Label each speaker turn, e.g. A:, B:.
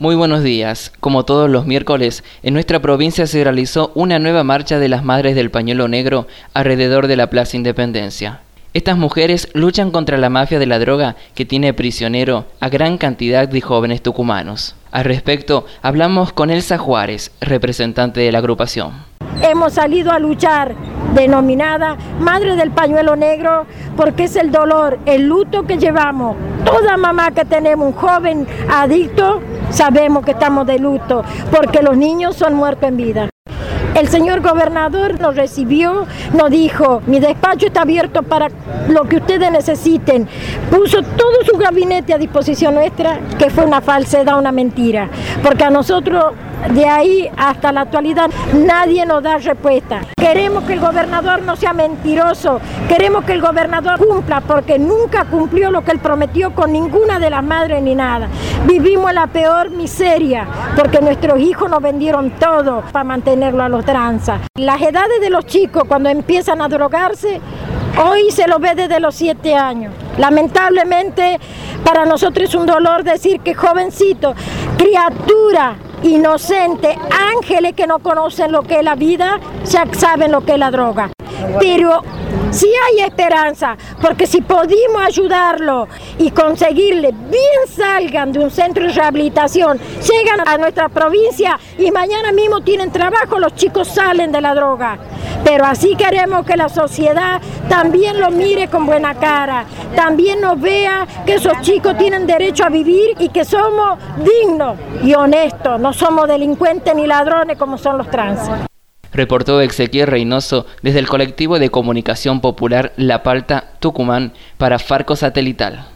A: Muy buenos días. Como todos los miércoles, en nuestra provincia se realizó una nueva marcha de las Madres del Pañuelo Negro alrededor de la Plaza Independencia. Estas mujeres luchan contra la mafia de la droga que tiene prisionero a gran cantidad de jóvenes tucumanos. Al respecto, hablamos con Elsa Juárez, representante de la agrupación.
B: Hemos salido a luchar, denominada Madre del Pañuelo Negro, porque es el dolor, el luto que llevamos. Toda mamá que tenemos un joven adicto, sabemos que estamos de luto, porque los niños son muertos en vida. El señor gobernador nos recibió, nos dijo, mi despacho está abierto para lo que ustedes necesiten. Puso todo su gabinete a disposición nuestra, que fue una falsedad, una mentira. Porque a nosotros, de ahí hasta la actualidad, nadie nos da respuesta. Queremos que el gobernador no sea mentiroso, queremos que el gobernador cumpla, porque nunca cumplió lo que él prometió con ninguna de las madres ni nada. Vivimos la peor miseria, porque nuestros hijos nos vendieron todo para mantenerlo a los tranzas. Las edades de los chicos cuando empiezan a drogarse, hoy se lo ve desde los 7 años. Lamentablemente para nosotros es un dolor decir que jovencitos, criaturas inocentes, ángeles que no conocen lo que es la vida, ya saben lo que es la droga. Pero sí hay esperanza, porque si pudimos ayudarlo y conseguirle bien salgan de un centro de rehabilitación, llegan a nuestra provincia y mañana mismo tienen trabajo, los chicos salen de la droga. Pero así queremos que la sociedad también lo mire con buena cara, también nos vea que esos chicos tienen derecho a vivir y que somos dignos y honestos, no somos delincuentes ni ladrones como son los trans.
A: Reportó Ezequiel Reynoso desde el colectivo de comunicación popular La Palta, Tucumán, para Farco Satelital.